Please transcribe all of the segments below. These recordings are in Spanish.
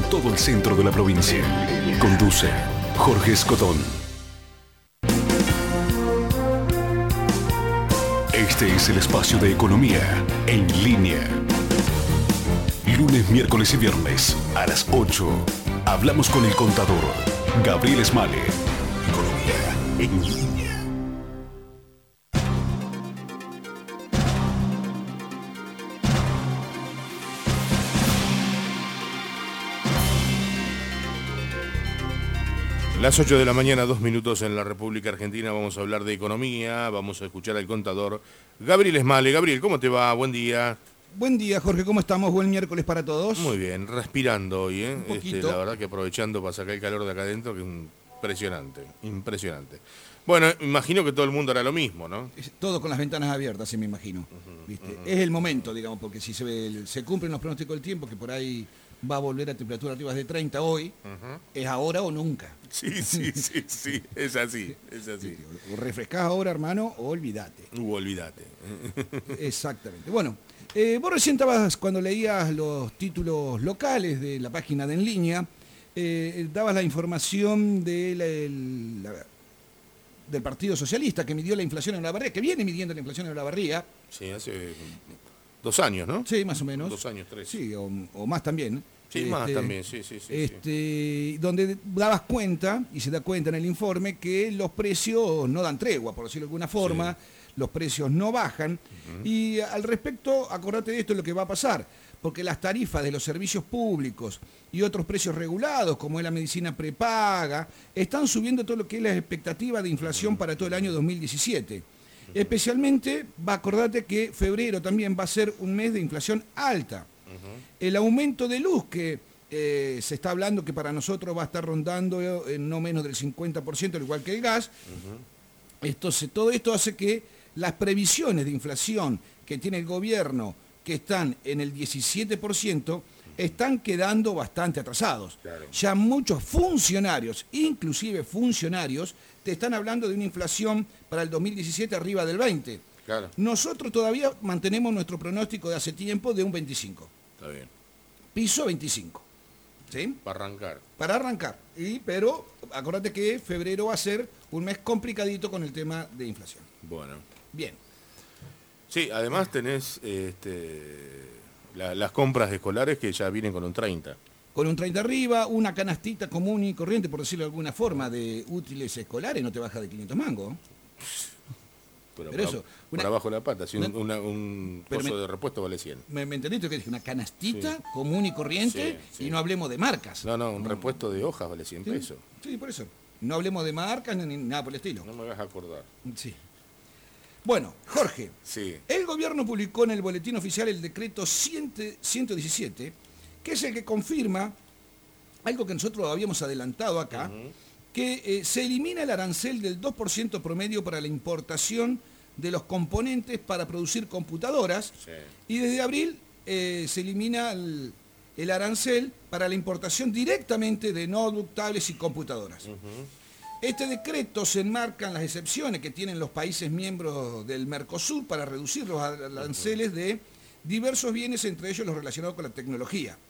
todo el centro de la provincia. Conduce Jorge Escotón. Este es el espacio de economía en línea. Lunes, miércoles y viernes a las 8. Hablamos con el contador Gabriel Smale. Economía en línea. Las 8 de la mañana, 2 minutos en la República Argentina. Vamos a hablar de economía, vamos a escuchar al contador Gabriel Smale. Gabriel, ¿cómo te va? Buen día. Buen día, Jorge, ¿cómo estamos? Buen miércoles para todos. Muy bien, respirando hoy, ¿eh? Un poquito. La verdad que aprovechando para sacar el calor de acá adentro, que es impresionante, impresionante. Bueno, imagino que todo el mundo hará lo mismo, ¿no? Todo con las ventanas abiertas, me imagino. ¿Viste? Es el momento, digamos, porque si se cumplen los pronósticos del tiempo, que por ahí va a volver a temperatura arriba de 30 hoy, es ahora o nunca. Sí, es así, es así. O refrescás ahora, hermano, o olvídate. Olvídate. Exactamente. Bueno, vos recién estabas, cuando leías los títulos locales de la página de En Línea, dabas la información del Partido Socialista, que midió la inflación en Olavarría, que viene midiendo la inflación en Olavarría. Sí, hace 2 años, ¿no? Sí, más o menos. 2 años, 3. Sí, o más también. Sí, más también, sí. Donde dabas cuenta, y se da cuenta en el informe, que los precios no dan tregua, por decirlo de alguna forma, los precios no bajan. Y al respecto, acordate de esto, es lo que va a pasar, porque las tarifas de los servicios públicos y otros precios regulados, como es la medicina prepaga, están subiendo todo lo que es la expectativa de inflación para todo el año 2017. Especialmente, acordate que febrero también va a ser un mes de inflación alta. El aumento de luz que se está hablando que para nosotros va a estar rondando no menos del 50%, al igual que el gas. Entonces, todo esto hace que las previsiones de inflación que tiene el gobierno, que están en el 17%, están quedando bastante atrasados. Claro. Ya muchos funcionarios, inclusive funcionarios, te están hablando de una inflación para el 2017 arriba del 20%. Claro. Nosotros todavía mantenemos nuestro pronóstico de hace tiempo de un 25%. Está bien. Piso 25. ¿Sí? Para arrancar. Para arrancar. Pero acordate que febrero va a ser un mes complicadito con el tema de inflación. Bueno. Bien. Sí, además tenés las compras escolares que ya vienen con un 30. Con un 30 arriba, una canastita común y corriente, por decirlo de alguna forma, de útiles escolares, no te baja de 500 mangos. Pero eso, por abajo de la pata, si un pozo de repuesto vale 100. ¿Me entendiste que dije? Una canastita común y corriente, y no hablemos de marcas. No, un repuesto de hojas vale 100 pesos. Sí, por eso. No hablemos de marcas ni nada por el estilo. No me vas a acordar. Sí. Bueno, Jorge, el gobierno publicó en el boletín oficial el decreto 117, que es el que confirma algo que nosotros habíamos adelantado acá, que se elimina el arancel del 2% promedio para la importación de los componentes para producir computadoras, y desde abril se elimina el arancel para la importación directamente de notebook, tablets y computadoras. Este decreto se enmarca en las excepciones que tienen los países miembros del Mercosur para reducir los aranceles de diversos bienes, entre ellos los relacionados con la tecnología.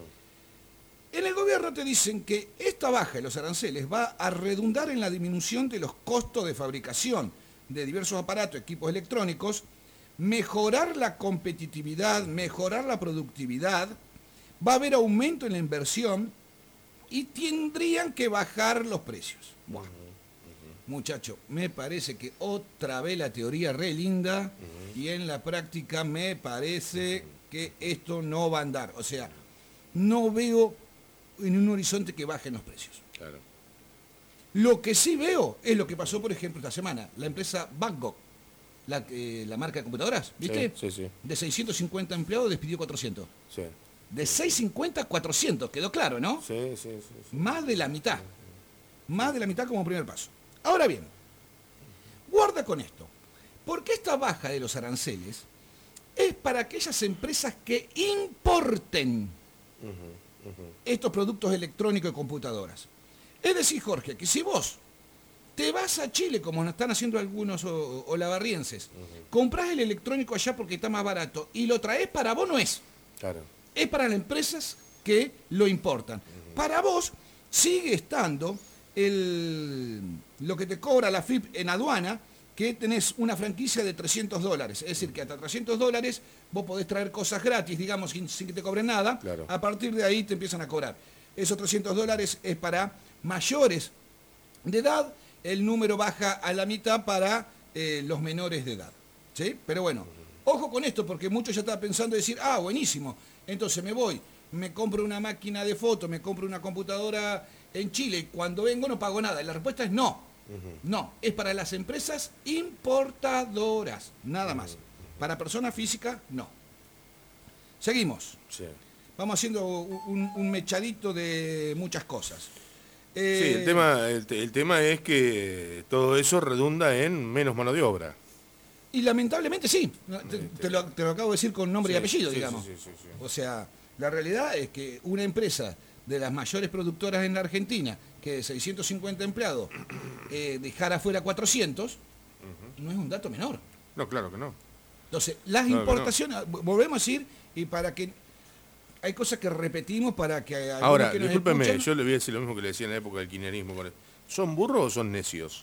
En el gobierno te dicen que esta baja de los aranceles va a redundar en la disminución de los costos de fabricación de diversos aparatos, equipos electrónicos, mejorar la competitividad, mejorar la productividad, va a haber aumento en la inversión y tendrían que bajar los precios. Bueno, muchacho, me parece que otra vez la teoría re linda y en la práctica me parece que esto no va a andar. O sea, no veo en un horizonte que bajen los precios. Claro. Lo que sí veo es lo que pasó, por ejemplo, esta semana. La empresa Bangkok, la marca de computadoras, ¿viste? Sí. De 650 empleados despidió 400. Sí. De 650 a 400, quedó claro, ¿no? Sí. Más de la mitad. Más de la mitad como primer paso. Ahora bien, guarda con esto. Porque esta baja de los aranceles es para aquellas empresas que importen estos productos electrónicos y computadoras. Es decir, Jorge, que si vos te vas a Chile, como nos están haciendo algunos olavarrienses, comprás el electrónico allá porque está más barato y lo traes, para vos no es. Claro. Es para las empresas que lo importan. Para vos sigue estando lo que te cobra la FIP en aduana, que tenés una franquicia de $300. Es decir, que hasta $300 vos podés traer cosas gratis, digamos, sin que te cobren nada. Claro. A partir de ahí te empiezan a cobrar. Esos $300 es para mayores de edad, el número baja a la mitad para los menores de edad. ¿Sí? Pero bueno, ojo con esto, porque muchos ya están pensando decir, buenísimo, entonces me compro una máquina de foto, me compro una computadora en Chile y cuando vengo no pago nada. Y la respuesta es no. No, es para las empresas importadoras, nada más. Para personas físicas, no. Seguimos. Sí. Vamos haciendo un mechadito de muchas cosas. Sí, el tema es que todo eso redunda en menos mano de obra. Y lamentablemente sí, te lo acabo de decir con nombre y apellido, digamos. Sí. O sea, la realidad es que una empresa de las mayores productoras en la Argentina, que de 650 empleados, dejar afuera 400, no es un dato menor. No, claro que no. Entonces, las importaciones, volvemos a decir, y para que... Hay cosas que repetimos para que... Ahora, que discúlpeme, escuchan, yo le voy a decir lo mismo que le decía en la época del kirchnerismo. ¿Son burros o son necios?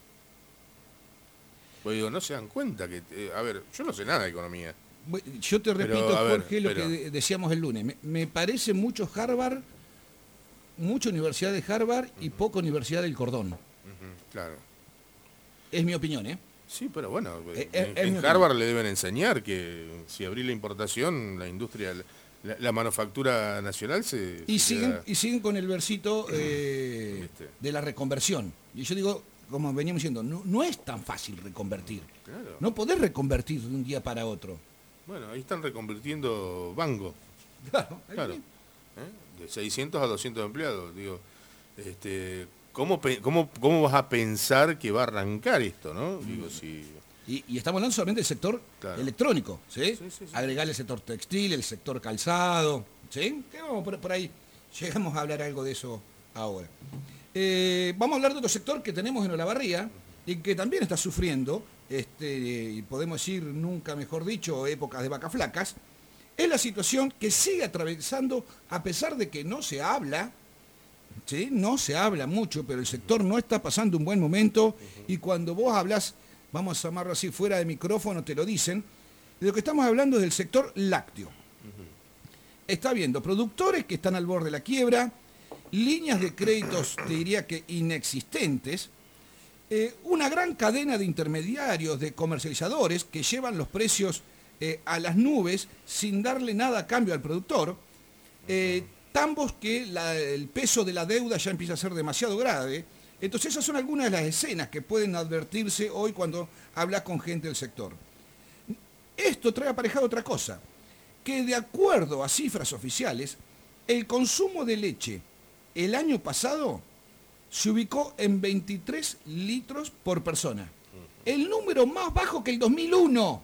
Pues digo, no se dan cuenta que... a ver, yo no sé nada de economía. Yo te repito, Jorge, lo pero... que decíamos el lunes. Me parece mucho Harvard, mucha Universidad de Harvard y poca Universidad del Cordón. Claro. Es mi opinión, ¿eh? Sí, pero bueno, en en Harvard le deben enseñar que si abrir la importación, la industria, la manufactura nacional se... Y siguen con el versito de la reconversión. Y yo digo, como veníamos diciendo, no es tan fácil reconvertir. Claro. No podés reconvertir de un día para otro. Bueno, ahí están reconvirtiendo Bango. Claro. De 600 a 200 empleados. Digo, ¿cómo vas a pensar que va a arrancar esto, no? Digo, si... Y estamos hablando solamente del sector electrónico, ¿sí? Sí. Agregar el sector textil, el sector calzado, ¿sí? Que vamos por ahí, llegamos a hablar algo de eso ahora. Vamos a hablar de otro sector que tenemos en Olavarría y que también está sufriendo, y podemos decir, nunca mejor dicho, épocas de vacas flacas. Es la situación que sigue atravesando, a pesar de que no se habla, ¿sí? No se habla mucho, pero el sector no está pasando un buen momento y cuando vos hablas, vamos a llamarlo así, fuera de micrófono, te lo dicen, de lo que estamos hablando es del sector lácteo. Está habiendo productores que están al borde de la quiebra, líneas de créditos, te diría que inexistentes, una gran cadena de intermediarios, de comercializadores que llevan los precios a las nubes sin darle nada a cambio al productor, tambos que el peso de la deuda ya empieza a ser demasiado grave. Entonces esas son algunas de las escenas que pueden advertirse hoy cuando hablas con gente del sector. Esto trae aparejado otra cosa, que de acuerdo a cifras oficiales, el consumo de leche el año pasado se ubicó en 23 litros por persona. El número más bajo que el 2001.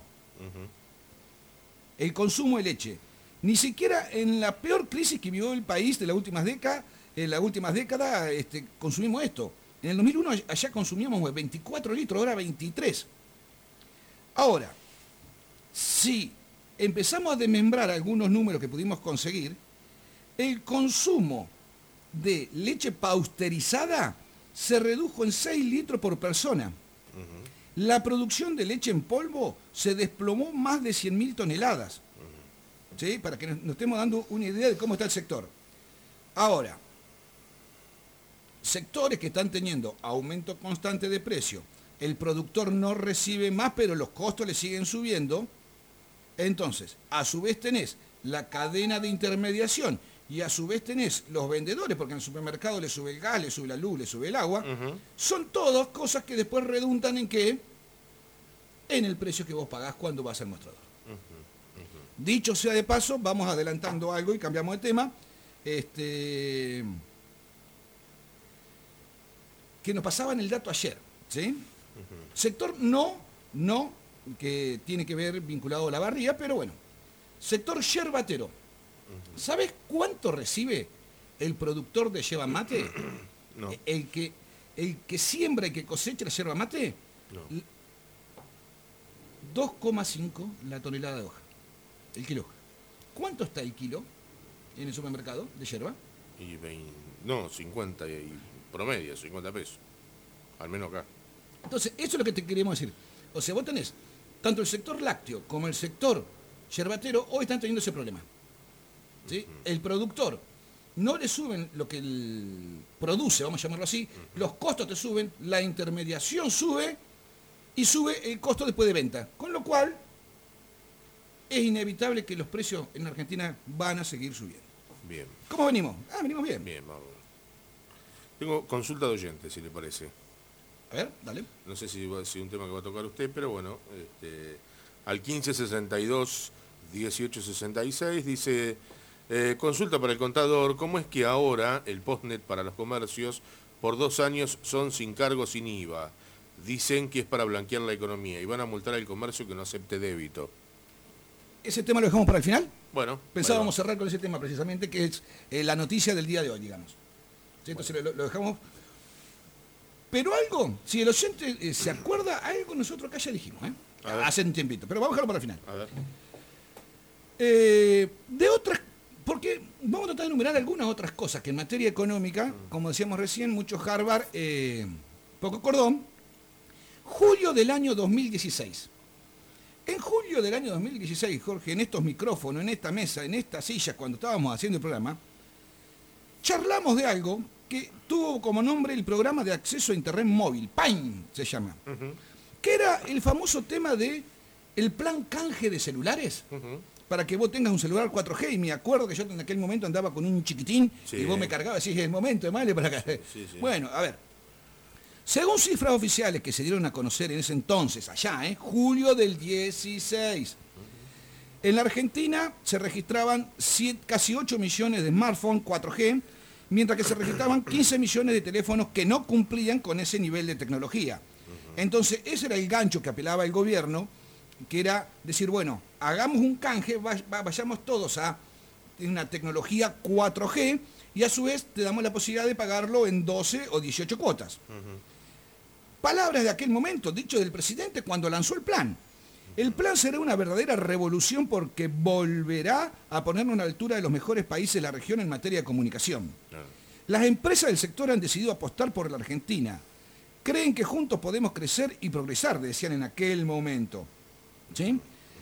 El consumo de leche. Ni siquiera en la peor crisis que vivió el país de las últimas décadas, consumimos esto. En el 2001 allá consumíamos 24 litros, ahora 23. Ahora, si empezamos a desmembrar algunos números que pudimos conseguir, el consumo de leche pasteurizada se redujo en 6 litros por persona. La producción de leche en polvo se desplomó más de 100.000 toneladas. ¿Sí? Para que nos estemos dando una idea de cómo está el sector. Ahora, sectores que están teniendo aumento constante de precio, el productor no recibe más, pero los costos le siguen subiendo. Entonces, a su vez tenés la cadena de intermediación y a su vez tenés los vendedores, porque en el supermercado le sube el gas, le sube la luz, le sube el agua. Son todas cosas que después redundan en ¿qué? En el precio que vos pagás cuando vas al mostrador. Dicho sea de paso, vamos adelantando algo y cambiamos de tema. Que nos pasaban el dato ayer, ¿sí? Sector no, que tiene que ver vinculado a la barría, pero bueno. Sector yerbatero. ¿Sabes cuánto recibe el productor de yerba mate? No. El que siembra y que cosecha la yerba mate. No. 2,5 la tonelada de hoja. El kilo. ¿Cuánto está el kilo? en el supermercado de yerba? Y 50 y promedio, 50 pesos. Al menos acá. Entonces, eso es lo que te queríamos decir. O sea, vos tenés tanto el sector lácteo como el sector yerbatero, hoy están teniendo ese problema. ¿Sí? El productor no le suben lo que él produce, vamos a llamarlo así, los costos te suben, la intermediación sube y sube el costo después de venta. Con lo cual, es inevitable que los precios en Argentina van a seguir subiendo. Bien. ¿Cómo venimos? Venimos bien. Bien, vamos. Tengo consulta de oyente, si le parece. A ver, dale. No sé si es un tema que va a tocar usted, pero bueno, al 1562 1866 dice, consulta para el contador, ¿cómo es que ahora el postnet para los comercios por 2 años son sin cargo, sin IVA? Dicen que es para blanquear la economía y van a multar al comercio que no acepte débito. ¿Ese tema lo dejamos para el final? Bueno. Pensábamos cerrar con ese tema precisamente, que es la noticia del día de hoy, digamos. ¿Sí? Entonces lo dejamos. Pero algo, si el oyente se acuerda, algo nosotros acá ya dijimos, hace un tiempito, pero vamos a dejarlo para el final. A ver. De otras, porque vamos a tratar de enumerar algunas otras cosas que en materia económica, como decíamos recién, mucho Harvard, poco cordón. Julio del año 2016. En julio del año 2016, Jorge, en estos micrófonos, en esta mesa, en esta silla, cuando estábamos haciendo el programa, charlamos de algo que tuvo como nombre el programa de acceso a Internet móvil, PAIN se llama, que era el famoso tema de el plan canje de celulares, para que vos tengas un celular 4G, y me acuerdo que yo en aquel momento andaba con un chiquitín, y vos me cargabas, y es el momento, ¿vale? Para acá. Sí. Bueno, a ver, según cifras oficiales que se dieron a conocer en ese entonces, allá, julio del 16, en la Argentina se registraban casi 8 millones de smartphones 4G, mientras que se registraban 15 millones de teléfonos que no cumplían con ese nivel de tecnología. Entonces, ese era el gancho que apelaba el gobierno, que era decir, bueno, hagamos un canje, vayamos todos a una tecnología 4G, y a su vez te damos la posibilidad de pagarlo en 12 o 18 cuotas. Palabras de aquel momento, dicho del presidente cuando lanzó el plan. El plan será una verdadera revolución porque volverá a ponernos a la altura de los mejores países de la región en materia de comunicación. Las empresas del sector han decidido apostar por la Argentina. Creen que juntos podemos crecer y progresar, decían en aquel momento. ¿Sí?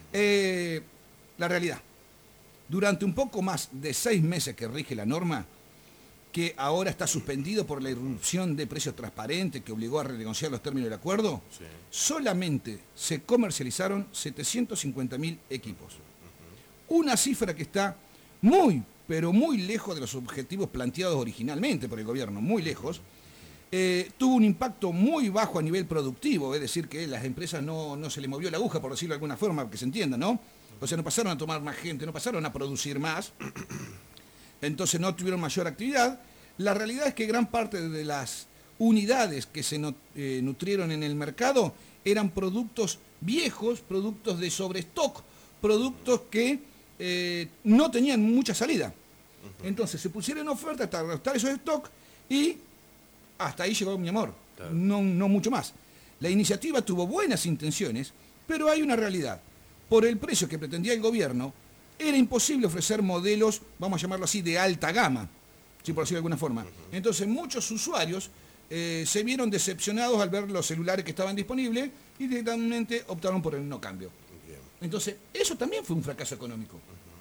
La realidad. Durante un poco más de 6 meses que rige la norma, que ahora está suspendido por la irrupción de precios transparentes que obligó a renegociar los términos del acuerdo, solamente se comercializaron 750.000 equipos. Una cifra que está muy, pero muy lejos de los objetivos planteados originalmente por el gobierno, muy lejos. Tuvo un impacto muy bajo a nivel productivo, es decir, que las empresas no se le movió la aguja, por decirlo de alguna forma, que se entienda, ¿no? O sea, no pasaron a tomar más gente, no pasaron a producir más. Entonces no tuvieron mayor actividad. La realidad es que gran parte de las unidades que se nutrieron en el mercado eran productos viejos, productos de sobrestock, productos que no tenían mucha salida. Entonces se pusieron en oferta hasta agotar esos stock y hasta ahí llegó mi amor, claro. No mucho más. La iniciativa tuvo buenas intenciones, pero hay una realidad. Por el precio que pretendía el gobierno, era imposible ofrecer modelos, vamos a llamarlo así, de alta gama, ¿sí? Por decirlo de alguna forma. Entonces muchos usuarios se vieron decepcionados al ver los celulares que estaban disponibles y directamente optaron por el no cambio. Entonces, eso también fue un fracaso económico.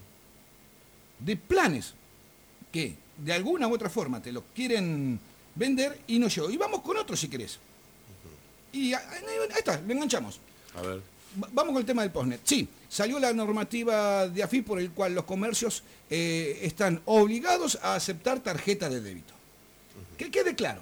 De planes que de alguna u otra forma te los quieren vender y no llegó. Y vamos con otro si querés. Y ahí está, lo enganchamos. A ver. Vamos con el tema del postnet. Sí, salió la normativa de AFIP por el cual los comercios están obligados a aceptar tarjeta de débito. Que quede claro.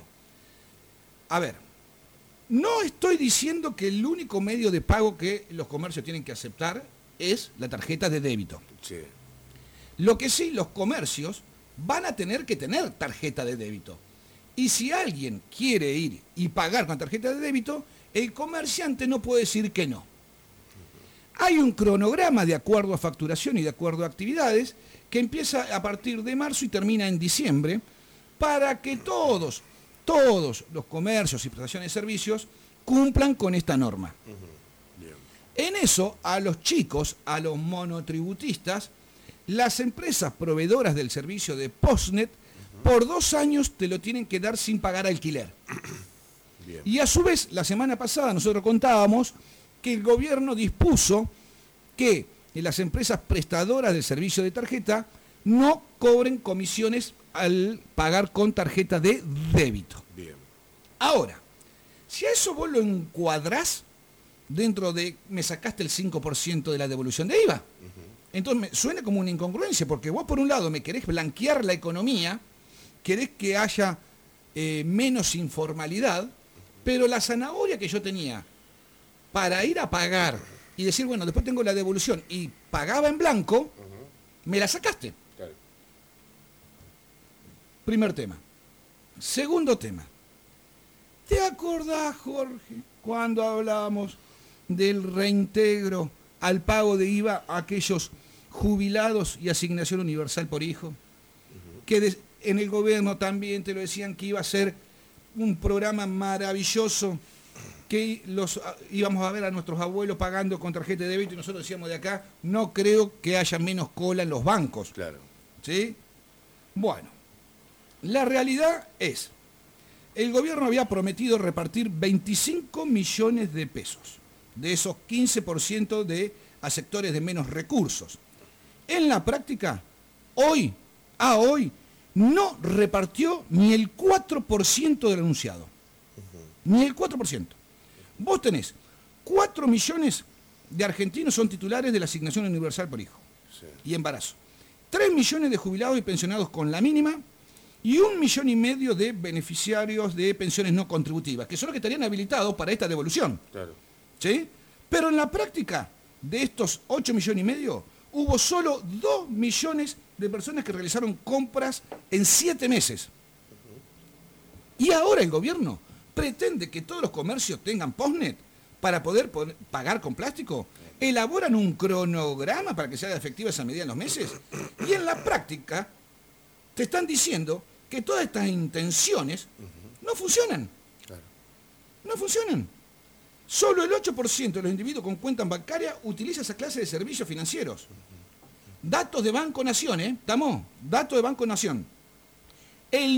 A ver, no estoy diciendo que el único medio de pago que los comercios tienen que aceptar es la tarjeta de débito. Sí. Lo que sí, los comercios van a tener que tener tarjeta de débito. Y si alguien quiere ir y pagar con tarjeta de débito, el comerciante no puede decir que no. Hay un cronograma de acuerdo a facturación y de acuerdo a actividades que empieza a partir de marzo y termina en diciembre para que todos los comercios y prestaciones de servicios cumplan con esta norma. En eso, a los chicos, a los monotributistas, las empresas proveedoras del servicio de Postnet por 2 años te lo tienen que dar sin pagar alquiler. Bien. Y a su vez, la semana pasada nosotros contábamos que el gobierno dispuso que las empresas prestadoras del servicio de tarjeta no cobren comisiones al pagar con tarjeta de débito. Bien. Ahora, si a eso vos lo encuadrás dentro de me sacaste el 5% de la devolución de IVA, entonces me suena como una incongruencia, porque vos por un lado me querés blanquear la economía, querés que haya menos informalidad, pero la zanahoria que yo tenía para ir a pagar y decir, bueno, después tengo la devolución y pagaba en blanco, me la sacaste. Claro. Primer tema. Segundo tema. ¿Te acordás, Jorge, cuando hablábamos del reintegro al pago de IVA a aquellos jubilados y asignación universal por hijo? Que en el gobierno también te lo decían que iba a ser un programa maravilloso, que íbamos a ver a nuestros abuelos pagando con tarjeta de débito y nosotros decíamos de acá, no creo que haya menos cola en los bancos. Claro. ¿Sí? Bueno, la realidad es, el gobierno había prometido repartir 25 millones de pesos, de esos 15% a sectores de menos recursos. En la práctica, hoy, no repartió ni el 4% del anunciado. Ni el 4%. Vos tenés 4 millones de argentinos son titulares de la asignación universal por hijo y embarazo. 3 millones de jubilados y pensionados con la mínima y 1,5 millones de beneficiarios de pensiones no contributivas, que son los que estarían habilitados para esta devolución. Claro. ¿Sí? Pero en la práctica, de estos 8,5 millones, hubo solo 2 millones de personas que realizaron compras en 7 meses. Y ahora el gobierno pretende que todos los comercios tengan Postnet para poder pagar con plástico. Elaboran un cronograma para que sea efectiva esa medida en los meses. Y en la práctica te están diciendo que todas estas intenciones no funcionan. Claro. No funcionan. Solo el 8% de los individuos con cuenta bancaria utiliza esa clase de servicios financieros. Datos de Banco Nación, ¿Estamos? Datos de Banco Nación. El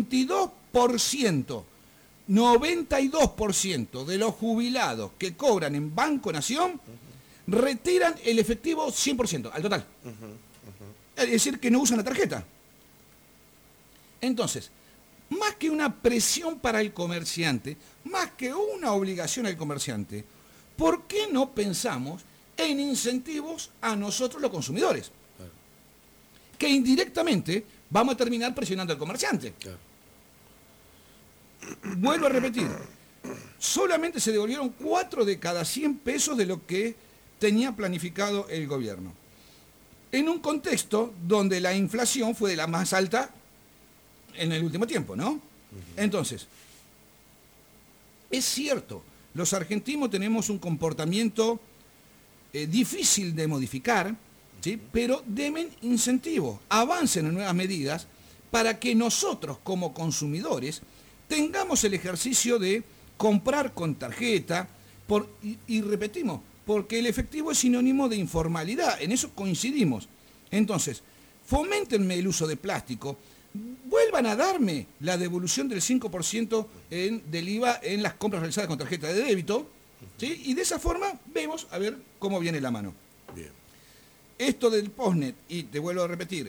92% de los jubilados que cobran en Banco Nación retiran el efectivo 100%, al total. Es decir, que no usan la tarjeta. Entonces, más que una presión para el comerciante, más que una obligación al comerciante, ¿por qué no pensamos en incentivos a nosotros los consumidores? Claro. Que indirectamente vamos a terminar presionando al comerciante. Claro. Vuelvo a repetir, solamente se devolvieron 4 de cada 100 pesos de lo que tenía planificado el gobierno. En un contexto donde la inflación fue de la más alta en el último tiempo, ¿no? Entonces, es cierto, los argentinos tenemos un comportamiento difícil de modificar, ¿sí? Pero deben incentivos, avancen en nuevas medidas para que nosotros como consumidores tengamos el ejercicio de comprar con tarjeta, y repetimos, porque el efectivo es sinónimo de informalidad, en eso coincidimos. Entonces, foméntenme el uso de plástico, vuelvan a darme la devolución del 5% del IVA en las compras realizadas con tarjeta de débito, ¿sí? Y de esa forma vemos a ver cómo viene la mano. Bien. Esto del Postnet, y te vuelvo a repetir,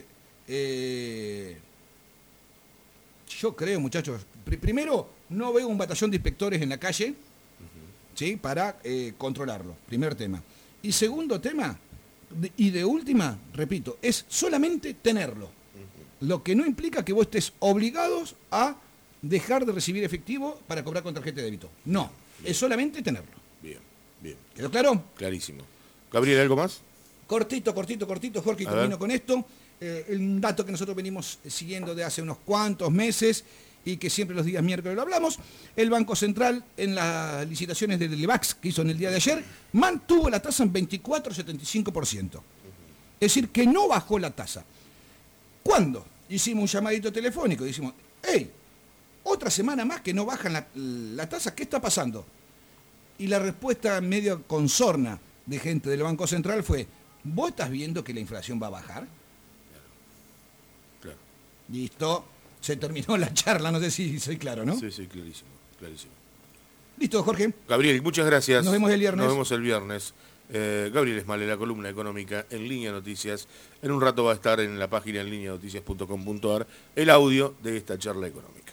yo creo, muchachos, primero, no veo un batallón de inspectores en la calle, ¿sí? Para controlarlo, primer tema. Y segundo tema, y de última, repito, es solamente tenerlo. Lo que no implica que vos estés obligados a dejar de recibir efectivo para cobrar con tarjeta de débito. No, bien. Es solamente tenerlo. Bien, bien. ¿Quedó claro? Clarísimo. Gabriel, ¿algo más? Cortito, Jorge, y termino con esto. Un dato que nosotros venimos siguiendo de hace unos cuantos meses y que siempre los días miércoles lo hablamos. El Banco Central, en las licitaciones del LEVAX que hizo en el día de ayer, mantuvo la tasa en 24,75%. Es decir, que no bajó la tasa. ¿Cuándo? Hicimos un llamadito telefónico y decimos, hey, otra semana más que no bajan la tasa, ¿qué está pasando? Y la respuesta medio con sorna de gente del Banco Central fue, ¿vos estás viendo que la inflación va a bajar? Listo. Se terminó la charla, no sé si soy claro, ¿no? Sí, clarísimo, clarísimo. Listo, Jorge. Gabriel, muchas gracias. Nos vemos el viernes. Nos vemos el viernes. Gabriel Esmale, la columna económica en Línea Noticias. En un rato va a estar en la página en lineanoticias.com.ar el audio de esta charla económica.